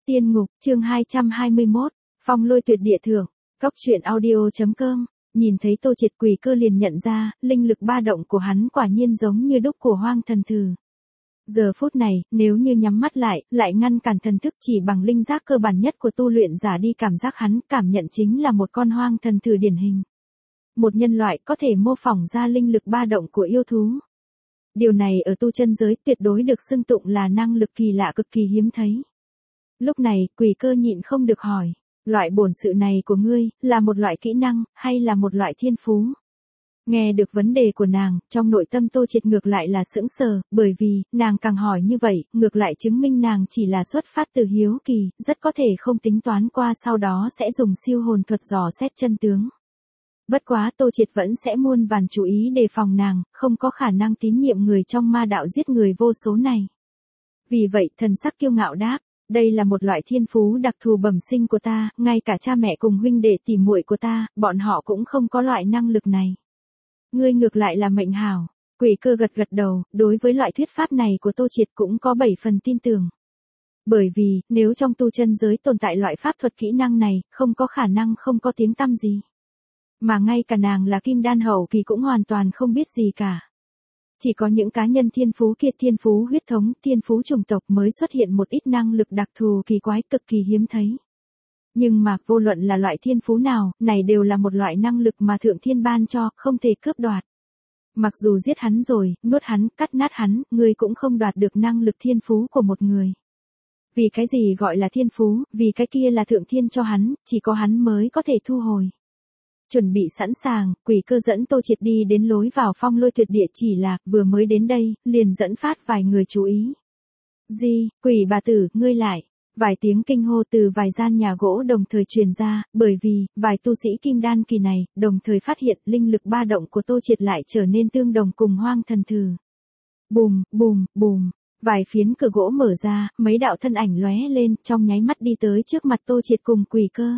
Tiên ngục, chương 221, phong lôi tuyệt địa thượng, cóc truyện audio.com, nhìn thấy Tô Triệt Quỷ Cơ liền nhận ra, linh lực ba động của hắn quả nhiên giống như đúc của Hoang Thần Thử. Giờ phút này, nếu như nhắm mắt lại ngăn cản thần thức chỉ bằng linh giác cơ bản nhất của tu luyện giả đi cảm giác hắn cảm nhận chính là một con Hoang Thần Thử điển hình. Một nhân loại có thể mô phỏng ra linh lực ba động của yêu thú. Điều này ở tu chân giới tuyệt đối được xưng tụng là năng lực kỳ lạ cực kỳ hiếm thấy. Lúc này, Quỷ Cơ nhịn không được hỏi, loại bổn sự này của ngươi, là một loại kỹ năng, hay là một loại thiên phú? Nghe được vấn đề của nàng, trong nội tâm Tô Triệt ngược lại là sững sờ, bởi vì, nàng càng hỏi như vậy, ngược lại chứng minh nàng chỉ là xuất phát từ hiếu kỳ, rất có thể không tính toán qua sau đó sẽ dùng siêu hồn thuật dò xét chân tướng. Bất quá Tô Triệt vẫn sẽ muôn vàn chú ý đề phòng nàng, không có khả năng tín nhiệm người trong ma đạo giết người vô số này. Vì vậy thần sắc kiêu ngạo đáp, đây là một loại thiên phú đặc thù bẩm sinh của ta, ngay cả cha mẹ cùng huynh đệ tỉ muội của ta, bọn họ cũng không có loại năng lực này. Ngươi ngược lại là mệnh hảo. Quỷ Cơ gật gật đầu, đối với loại thuyết pháp này của Tô Triệt cũng có 7 phần tin tưởng. Bởi vì, nếu trong tu chân giới tồn tại loại pháp thuật kỹ năng này, không có khả năng không có tiếng tăm gì. Mà ngay cả nàng là kim đan hậu kỳ cũng hoàn toàn không biết gì cả. Chỉ có những cá nhân thiên phú kia, thiên phú huyết thống, thiên phú chủng tộc mới xuất hiện một ít năng lực đặc thù kỳ quái cực kỳ hiếm thấy. Nhưng mà vô luận là loại thiên phú nào, này đều là một loại năng lực mà thượng thiên ban cho, không thể cướp đoạt. Mặc dù giết hắn rồi, nuốt hắn, cắt nát hắn, ngươi cũng không đoạt được năng lực thiên phú của một người. Vì cái gì gọi là thiên phú, vì cái kia là thượng thiên cho hắn, chỉ có hắn mới có thể thu hồi. Chuẩn bị sẵn sàng, Quỷ Cơ dẫn Tô Triệt đi đến lối vào phong lôi tuyệt địa, chỉ là, vừa mới đến đây, liền dẫn phát vài người chú ý. Gì, Quỷ bà tử, ngươi lại. Vài tiếng kinh hô từ vài gian nhà gỗ đồng thời truyền ra, bởi vì, vài tu sĩ kim đan kỳ này, đồng thời phát hiện linh lực ba động của Tô Triệt lại trở nên tương đồng cùng Hoang Thần Thử. Bùm, bùm, bùm, vài phiến cửa gỗ mở ra, mấy đạo thân ảnh lóe lên, trong nháy mắt đi tới trước mặt Tô Triệt cùng Quỷ Cơ.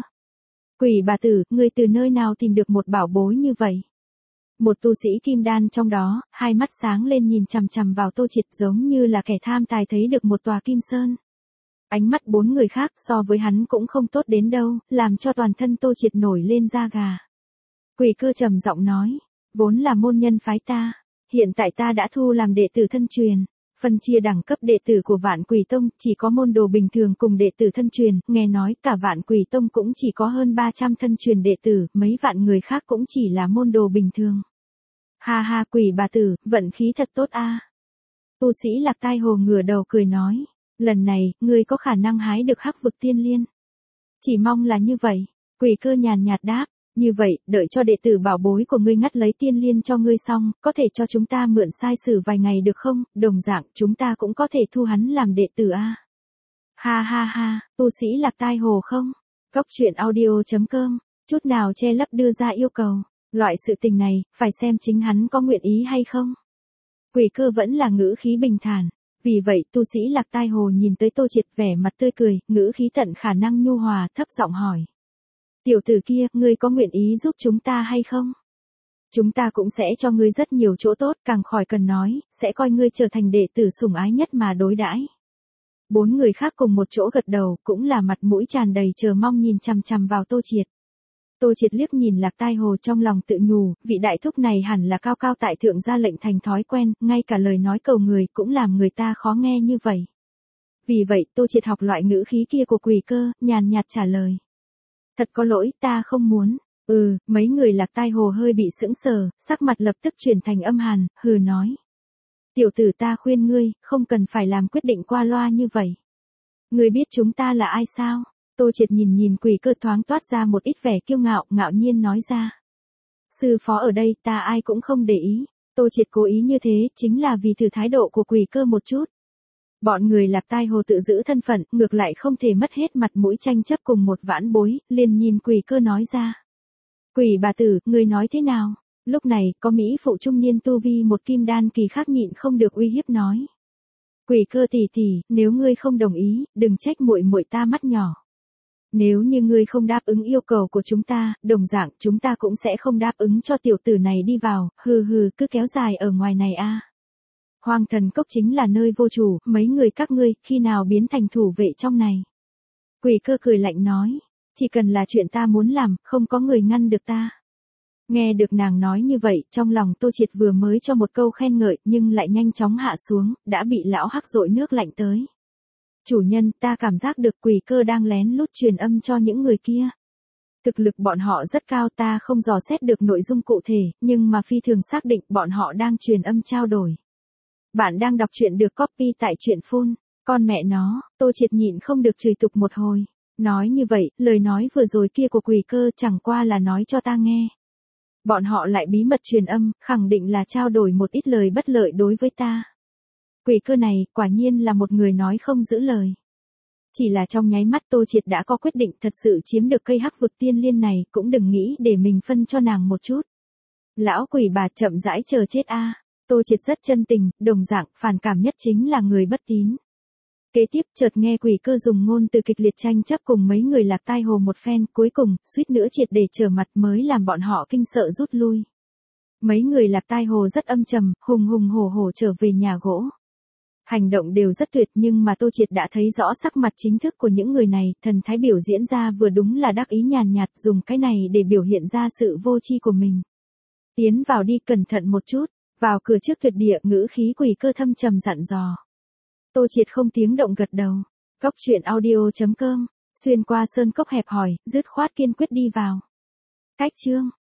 Quỷ bà tử, ngươi từ nơi nào tìm được một bảo bối như vậy? Một tu sĩ kim đan trong đó, hai mắt sáng lên nhìn chằm chằm vào Tô Triệt giống như là kẻ tham tài thấy được một tòa kim sơn. Ánh mắt bốn người khác so với hắn cũng không tốt đến đâu, làm cho toàn thân Tô Triệt nổi lên da gà. Quỷ Cơ trầm giọng nói, vốn là môn nhân phái ta, hiện tại ta đã thu làm đệ tử thân truyền. Phân chia đẳng cấp đệ tử của Vạn Quỷ Tông, chỉ có môn đồ bình thường cùng đệ tử thân truyền, nghe nói cả Vạn Quỷ Tông cũng chỉ có hơn 300 thân truyền đệ tử, mấy vạn người khác cũng chỉ là môn đồ bình thường. Ha ha, Quỷ bà tử, vận khí thật tốt a. Tu sĩ Lạc Tai Hồ ngửa đầu cười nói, lần này, ngươi có khả năng hái được Hắc Vực Tiên Liên. Chỉ mong là như vậy, Quỷ Cơ nhàn nhạt đáp. Như vậy, đợi cho đệ tử bảo bối của ngươi ngắt lấy tiên liên cho ngươi xong, có thể cho chúng ta mượn sai sử vài ngày được không? Đồng dạng, chúng ta cũng có thể thu hắn làm đệ tử a. Ha ha ha, tu sĩ Lạc Tai Hồ không? Cóc truyện audio.com, chút nào che lấp đưa ra yêu cầu. Loại sự tình này, phải xem chính hắn có nguyện ý hay không. Quỷ Cơ vẫn là ngữ khí bình thản. Vì vậy, tu sĩ Lạc Tai Hồ nhìn tới Tô Triệt vẻ mặt tươi cười, ngữ khí tận khả năng nhu hòa, thấp giọng hỏi. Tiểu tử kia, ngươi có nguyện ý giúp chúng ta hay không? Chúng ta cũng sẽ cho ngươi rất nhiều chỗ tốt, càng khỏi cần nói, sẽ coi ngươi trở thành đệ tử sủng ái nhất mà đối đãi. Bốn người khác cùng một chỗ gật đầu, cũng là mặt mũi tràn đầy chờ mong nhìn chằm chằm vào Tô Triệt. Tô Triệt liếc nhìn Lạc Tai Hồ trong lòng tự nhủ, vị đại thúc này hẳn là cao cao tại thượng ra lệnh thành thói quen, ngay cả lời nói cầu người cũng làm người ta khó nghe như vậy. Vì vậy, Tô Triệt học loại ngữ khí kia của Quỷ Cơ, nhàn nhạt trả lời. Thật có lỗi, ta không muốn. Mấy người Lạc Tai Hồ hơi bị sững sờ, sắc mặt lập tức chuyển thành âm hàn, hừ nói. Tiểu tử, ta khuyên ngươi, không cần phải làm quyết định qua loa như vậy. Ngươi biết chúng ta là ai sao? Tô Triệt nhìn Quỷ Cơ thoáng toát ra một ít vẻ kiêu ngạo, ngạo nhiên nói ra. Sư phó ở đây, ta ai cũng không để ý. Tô Triệt cố ý như thế, chính là vì thử thái độ của Quỷ Cơ một chút. Bọn người Lạc Tai Hồ tự giữ thân phận, ngược lại không thể mất hết mặt mũi tranh chấp cùng một vãn bối, liền nhìn Quỷ Cơ nói ra. Quỷ bà tử, ngươi nói thế nào? Lúc này, có mỹ phụ trung niên tu vi một kim đan kỳ khác nhịn không được uy hiếp nói. Quỷ Cơ tỷ tỷ, nếu ngươi không đồng ý, đừng trách muội muội ta mắt nhỏ. Nếu như ngươi không đáp ứng yêu cầu của chúng ta, đồng dạng chúng ta cũng sẽ không đáp ứng cho tiểu tử này đi vào, hừ cứ kéo dài ở ngoài này a. Hoang Thần Cốc chính là nơi vô chủ, mấy người các ngươi, khi nào biến thành thủ vệ trong này. Quỷ cơ cười lạnh nói, chỉ cần là chuyện ta muốn làm, không có người ngăn được ta. Nghe được nàng nói như vậy, trong lòng Tô Triệt vừa mới cho một câu khen ngợi, nhưng lại nhanh chóng hạ xuống, đã bị lão hắc dội nước lạnh tới. Chủ nhân, ta cảm giác được quỷ cơ đang lén lút truyền âm cho những người kia. Thực lực bọn họ rất cao, ta không dò xét được nội dung cụ thể, nhưng mà phi thường xác định bọn họ đang truyền âm trao đổi. Bạn đang đọc truyện được copy tại truyện phone. Con mẹ nó, Tô Triệt nhịn không được chửi tục một hồi. Nói như vậy, lời nói vừa rồi kia của quỷ cơ chẳng qua là nói cho ta nghe. Bọn họ lại bí mật truyền âm, khẳng định là trao đổi một ít lời bất lợi đối với ta. Quỷ cơ này, quả nhiên là một người nói không giữ lời. Chỉ là trong nháy mắt Tô Triệt đã có quyết định, thật sự chiếm được cây hắc vực tiên liên này, cũng đừng nghĩ để mình phân cho nàng một chút. Lão quỷ bà chậm rãi chờ chết a. Tô Triệt rất chân tình, đồng dạng, phản cảm nhất chính là người bất tín. Kế tiếp chợt nghe quỷ cơ dùng ngôn từ kịch liệt tranh chấp cùng mấy người Lạc Tai Hồ một phen, cuối cùng, suýt nữa triệt để trở mặt mới làm bọn họ kinh sợ rút lui. Mấy người Lạc Tai Hồ rất âm trầm, hùng hùng hổ hổ trở về nhà gỗ. Hành động đều rất tuyệt, nhưng mà Tô Triệt đã thấy rõ sắc mặt chính thức của những người này, thần thái biểu diễn ra vừa đúng là đắc ý nhàn nhạt, dùng cái này để biểu hiện ra sự vô tri của mình. Tiến vào đi, cẩn thận một chút, vào cửa trước tuyệt địa, ngữ khí quỷ cơ thâm trầm dặn dò. Tô Triệt không tiếng động gật đầu. Cốc truyện audio.com, xuyên qua sơn cốc hẹp hòi, dứt khoát kiên quyết đi vào. Cách chương